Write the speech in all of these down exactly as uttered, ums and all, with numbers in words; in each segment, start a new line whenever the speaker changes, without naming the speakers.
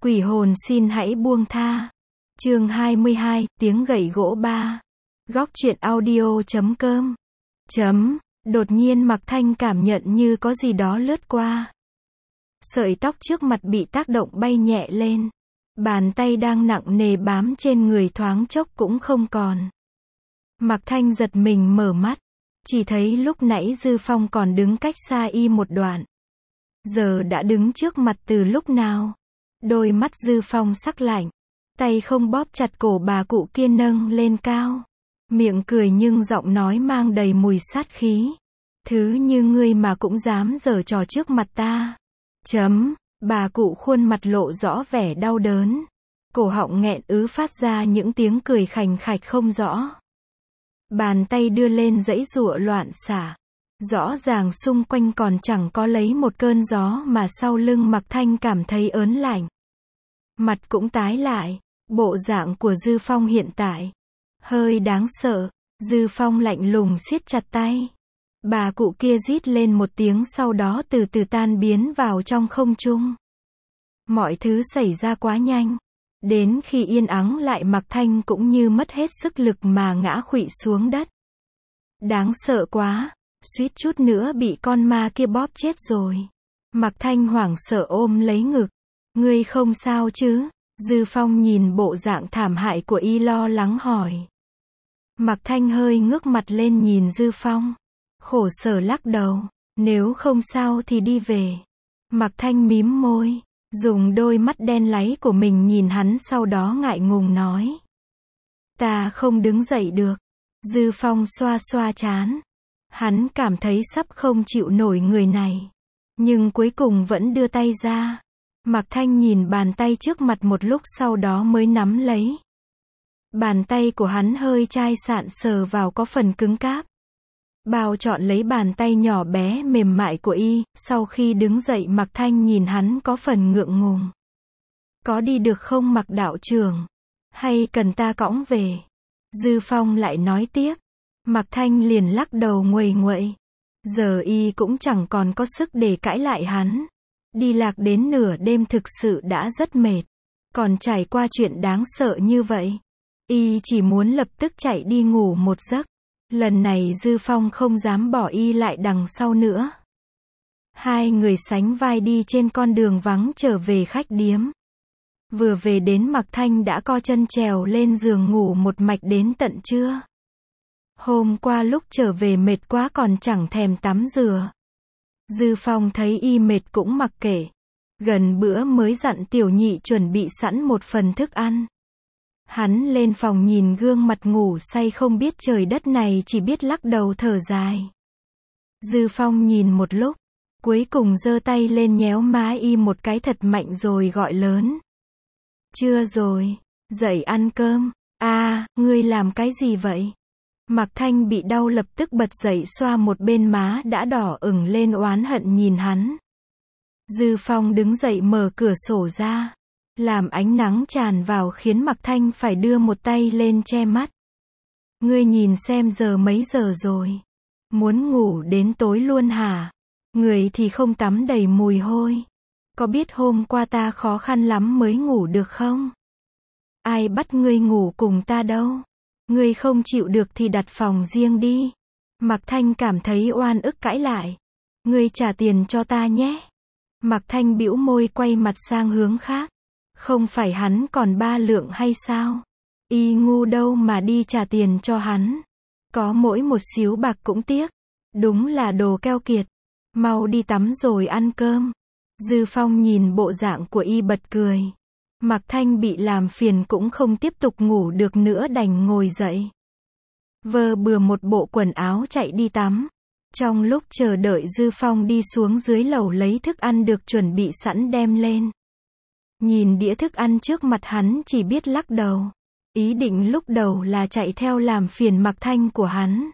Quỷ hồn xin hãy buông tha. Chương hai mươi hai, tiếng gậy gỗ ba. Góc truyện audio chấm com. Chấm. Đột nhiên Mạc Thanh cảm nhận như có gì đó lướt qua. Sợi tóc trước mặt bị tác động bay nhẹ lên. Bàn tay đang nặng nề bám trên người thoáng chốc cũng không còn. Mạc Thanh giật mình mở mắt. Chỉ thấy lúc nãy Dư Phong còn đứng cách xa y một đoạn. Giờ đã đứng trước mặt từ lúc nào. Đôi mắt Dư Phong sắc lạnh. Tay không bóp chặt cổ bà cụ kia nâng lên cao. Miệng cười nhưng giọng nói mang đầy mùi sát khí. Thứ như ngươi mà cũng dám giở trò trước mặt ta. Chấm. Bà cụ khuôn mặt lộ rõ vẻ đau đớn. Cổ họng nghẹn ứ phát ra những tiếng cười khành khạch không rõ. Bàn tay đưa lên giãy giụa loạn xạ. Rõ ràng xung quanh còn chẳng có lấy một cơn gió mà sau lưng Mạc Thanh cảm thấy ớn lạnh. Mặt cũng tái lại. Bộ dạng của Dư Phong hiện tại hơi đáng sợ. Dư Phong lạnh lùng siết chặt tay. Bà cụ kia rít lên một tiếng sau đó từ từ tan biến vào trong không trung. Mọi thứ xảy ra quá nhanh. Đến khi yên ắng lại Mạc Thanh cũng như mất hết sức lực mà ngã khuỵu xuống đất. Đáng sợ quá. Suýt chút nữa bị con ma kia bóp chết rồi. Mạc Thanh hoảng sợ ôm lấy ngực. Ngươi không sao chứ? Dư Phong nhìn bộ dạng thảm hại của y lo lắng hỏi. Mạc Thanh hơi ngước mặt lên nhìn Dư Phong. Khổ sở lắc đầu. Nếu không sao thì đi về. Mạc Thanh mím môi. Dùng đôi mắt đen láy của mình nhìn hắn sau đó ngại ngùng nói. Ta không đứng dậy được. Dư Phong xoa xoa trán. Hắn cảm thấy sắp không chịu nổi người này. Nhưng cuối cùng vẫn đưa tay ra. Mạc Thanh nhìn bàn tay trước mặt một lúc sau đó mới nắm lấy. Bàn tay của hắn hơi chai sạn sờ vào có phần cứng cáp. Bao trọn lấy bàn tay nhỏ bé mềm mại của y, sau khi đứng dậy Mạc Thanh nhìn hắn có phần ngượng ngùng. Có đi được không Mạc đạo trưởng? Hay cần ta cõng về? Dư Phong lại nói tiếp. Mạc Thanh liền lắc đầu nguầy nguậy. Giờ y cũng chẳng còn có sức để cãi lại hắn. Đi lạc đến nửa đêm thực sự đã rất mệt. Còn trải qua chuyện đáng sợ như vậy. Y chỉ muốn lập tức chạy đi ngủ một giấc. Lần này Dư Phong không dám bỏ y lại đằng sau nữa. Hai người sánh vai đi trên con đường vắng trở về khách điếm. Vừa về đến Mạc Thanh đã co chân trèo lên giường ngủ một mạch đến tận trưa. Hôm qua lúc trở về mệt quá còn chẳng thèm tắm rửa. Dư Phong thấy y mệt cũng mặc kệ. Gần bữa mới dặn tiểu nhị chuẩn bị sẵn một phần thức ăn. Hắn lên phòng nhìn gương mặt ngủ say không biết trời đất này chỉ biết lắc đầu thở dài. Dư Phong nhìn một lúc. Cuối cùng giơ tay lên nhéo má y một cái thật mạnh rồi gọi lớn. Trưa rồi. Dậy ăn cơm. À, ngươi làm cái gì vậy? Mạc Thanh bị đau lập tức bật dậy xoa một bên má đã đỏ ửng lên oán hận nhìn hắn. Dư Phong đứng dậy mở cửa sổ ra. Làm ánh nắng tràn vào khiến Mạc Thanh phải đưa một tay lên che mắt. Ngươi nhìn xem giờ mấy giờ rồi. Muốn ngủ đến tối luôn hả? Người thì không tắm đầy mùi hôi. Có biết hôm qua ta khó khăn lắm mới ngủ được không? Ai bắt ngươi ngủ cùng ta đâu? Ngươi không chịu được thì đặt phòng riêng đi. Mạc Thanh cảm thấy oan ức cãi lại. Ngươi trả tiền cho ta nhé. Mạc Thanh bĩu môi quay mặt sang hướng khác. Không phải hắn còn ba lượng hay sao? Y ngu đâu mà đi trả tiền cho hắn. Có mỗi một xíu bạc cũng tiếc. Đúng là đồ keo kiệt. Mau đi tắm rồi ăn cơm. Dư Phong nhìn bộ dạng của y bật cười. Mạc Thanh bị làm phiền cũng không tiếp tục ngủ được nữa đành ngồi dậy. Vơ bừa một bộ quần áo chạy đi tắm. Trong lúc chờ đợi Dư Phong đi xuống dưới lầu lấy thức ăn được chuẩn bị sẵn đem lên. Nhìn đĩa thức ăn trước mặt hắn chỉ biết lắc đầu. Ý định lúc đầu là chạy theo làm phiền Mạc Thanh của hắn.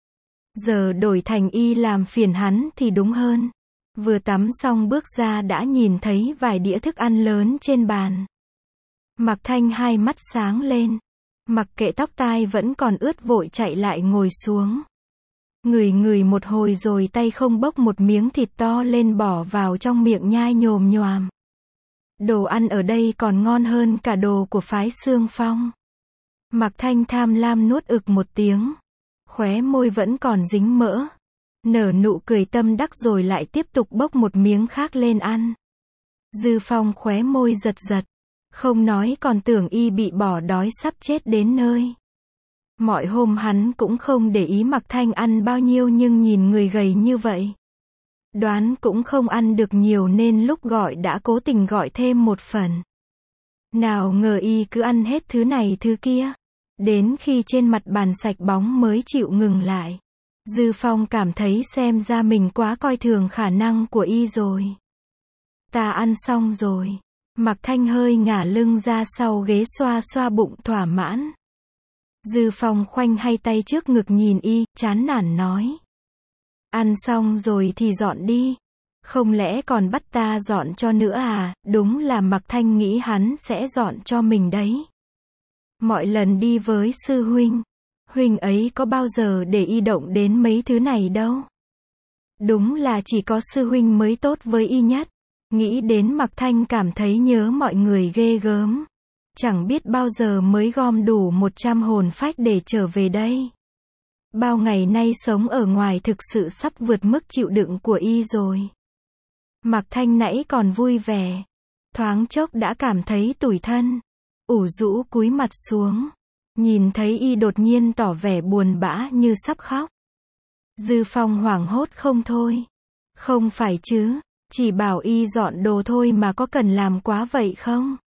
Giờ đổi thành y làm phiền hắn thì đúng hơn. Vừa tắm xong bước ra đã nhìn thấy vài đĩa thức ăn lớn trên bàn. Mạc Thanh hai mắt sáng lên. Mặc kệ tóc tai vẫn còn ướt vội chạy lại ngồi xuống. Ngửi ngửi một hồi rồi tay không bốc một miếng thịt to lên bỏ vào trong miệng nhai nhồm nhoàm. Đồ ăn ở đây còn ngon hơn cả đồ của phái Xương Phong. Mạc Thanh tham lam nuốt ực một tiếng. Khóe môi vẫn còn dính mỡ. Nở nụ cười tâm đắc rồi lại tiếp tục bốc một miếng khác lên ăn. Dư Phong khóe môi giật giật. Không nói còn tưởng y bị bỏ đói sắp chết đến nơi. Mọi hôm hắn cũng không để ý Mạc Thanh ăn bao nhiêu nhưng nhìn người gầy như vậy. Đoán cũng không ăn được nhiều nên lúc gọi đã cố tình gọi thêm một phần. Nào ngờ y cứ ăn hết thứ này thứ kia. Đến khi trên mặt bàn sạch bóng mới chịu ngừng lại. Dư Phong cảm thấy xem ra mình quá coi thường khả năng của y rồi. Ta ăn xong rồi. Mạc Thanh hơi ngả lưng ra sau ghế xoa xoa bụng thỏa mãn. Dư Phong khoanh hai tay trước ngực nhìn y, chán nản nói. Ăn xong rồi thì dọn đi. Không lẽ còn bắt ta dọn cho nữa à? Đúng là Mạc Thanh nghĩ hắn sẽ dọn cho mình đấy. Mọi lần đi với sư huynh, huynh ấy có bao giờ để y động đến mấy thứ này đâu. Đúng là chỉ có sư huynh mới tốt với y nhất. Nghĩ đến Mạc Thanh cảm thấy nhớ mọi người ghê gớm. Chẳng biết bao giờ mới gom đủ một trăm hồn phách để trở về đây. Bao ngày nay sống ở ngoài thực sự sắp vượt mức chịu đựng của y rồi. Mạc Thanh nãy còn vui vẻ. Thoáng chốc đã cảm thấy tủi thân. Ủ rũ cúi mặt xuống. Nhìn thấy y đột nhiên tỏ vẻ buồn bã như sắp khóc. Dư Phong hoảng hốt không thôi. Không phải chứ, chỉ bảo y dọn đồ thôi mà có cần làm quá vậy không?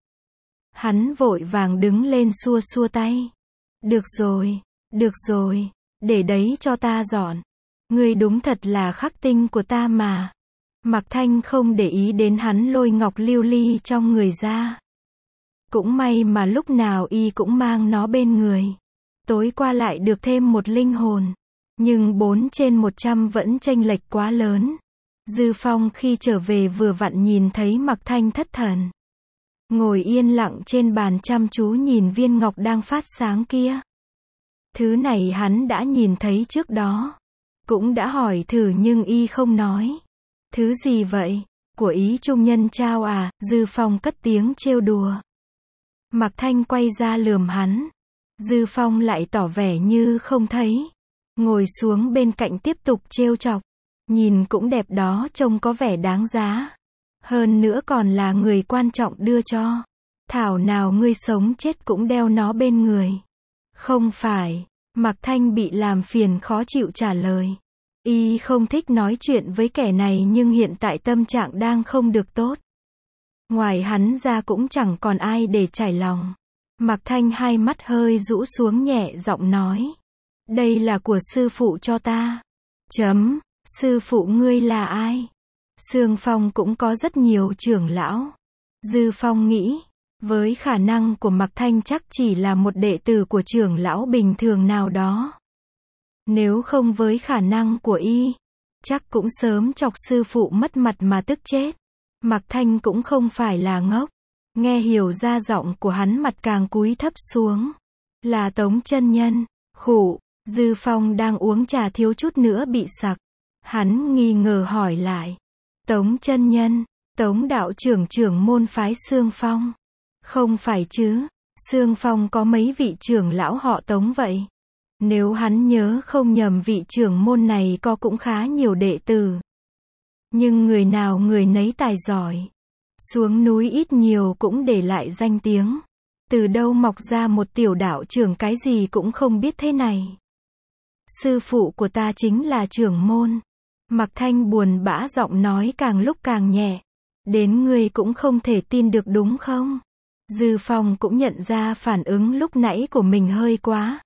Hắn vội vàng đứng lên xua xua tay. Được rồi, được rồi, để đấy cho ta dọn. Ngươi đúng thật là khắc tinh của ta mà. Mạc Thanh không để ý đến hắn lôi ngọc lưu ly trong người ra. Cũng may mà lúc nào y cũng mang nó bên người. Tối qua lại được thêm một linh hồn. Nhưng bốn trên một trăm vẫn chênh lệch quá lớn. Dư Phong khi trở về vừa vặn nhìn thấy Mạc Thanh thất thần. Ngồi yên lặng trên bàn chăm chú nhìn viên ngọc đang phát sáng kia. Thứ này hắn đã nhìn thấy trước đó. Cũng đã hỏi thử nhưng y không nói. Thứ gì vậy? Của Ý Trung Nhân trao à? Dư Phong cất tiếng trêu đùa. Mạc Thanh quay ra lườm hắn. Dư Phong lại tỏ vẻ như không thấy. Ngồi xuống bên cạnh tiếp tục trêu chọc. Nhìn cũng đẹp đó, trông có vẻ đáng giá. Hơn nữa còn là người quan trọng đưa cho. Thảo nào ngươi sống chết cũng đeo nó bên người. Không phải. Mạc Thanh bị làm phiền khó chịu trả lời. Y không thích nói chuyện với kẻ này nhưng hiện tại tâm trạng đang không được tốt. Ngoài hắn ra cũng chẳng còn ai để trải lòng. Mạc Thanh hai mắt hơi rũ xuống nhẹ giọng nói. Đây là của sư phụ cho ta. Chấm, sư phụ ngươi là ai? Xương Phong cũng có rất nhiều trưởng lão. Dư Phong nghĩ, với khả năng của Mạc Thanh chắc chỉ là một đệ tử của trưởng lão bình thường nào đó. Nếu không với khả năng của y, chắc cũng sớm chọc sư phụ mất mặt mà tức chết. Mạc Thanh cũng không phải là ngốc. Nghe hiểu ra giọng của hắn mặt càng cúi thấp xuống. Là Tống chân nhân. Khụ, Dư Phong đang uống trà thiếu chút nữa bị sặc. Hắn nghi ngờ hỏi lại. Tống chân nhân, Tống đạo trưởng trưởng môn phái Xương Phong. Không phải chứ, Xương Phong có mấy vị trưởng lão họ Tống vậy? Nếu hắn nhớ không nhầm vị trưởng môn này có cũng khá nhiều đệ tử. Nhưng người nào người nấy tài giỏi. Xuống núi ít nhiều cũng để lại danh tiếng. Từ đâu mọc ra một tiểu đạo trưởng cái gì cũng không biết thế này. Sư phụ của ta chính là trưởng môn. Mạc Thanh buồn bã giọng nói càng lúc càng nhẹ. Đến ngươi cũng không thể tin được đúng không? Dư Phong cũng nhận ra phản ứng lúc nãy của mình hơi quá.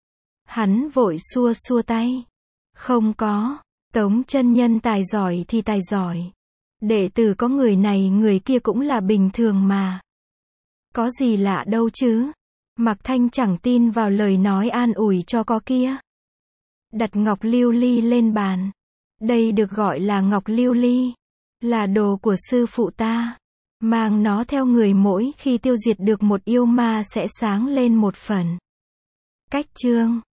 Hắn vội xua xua tay. Không có, Tống chân nhân tài giỏi thì tài giỏi. Đệ tử có người này người kia cũng là bình thường mà. Có gì lạ đâu chứ. Mạc Thanh chẳng tin vào lời nói an ủi cho có kia. Đặt ngọc lưu ly lên bàn. Đây được gọi là ngọc lưu ly. Là đồ của sư phụ ta. Mang nó theo người mỗi khi tiêu diệt được một yêu ma sẽ sáng lên một phần. Cách chương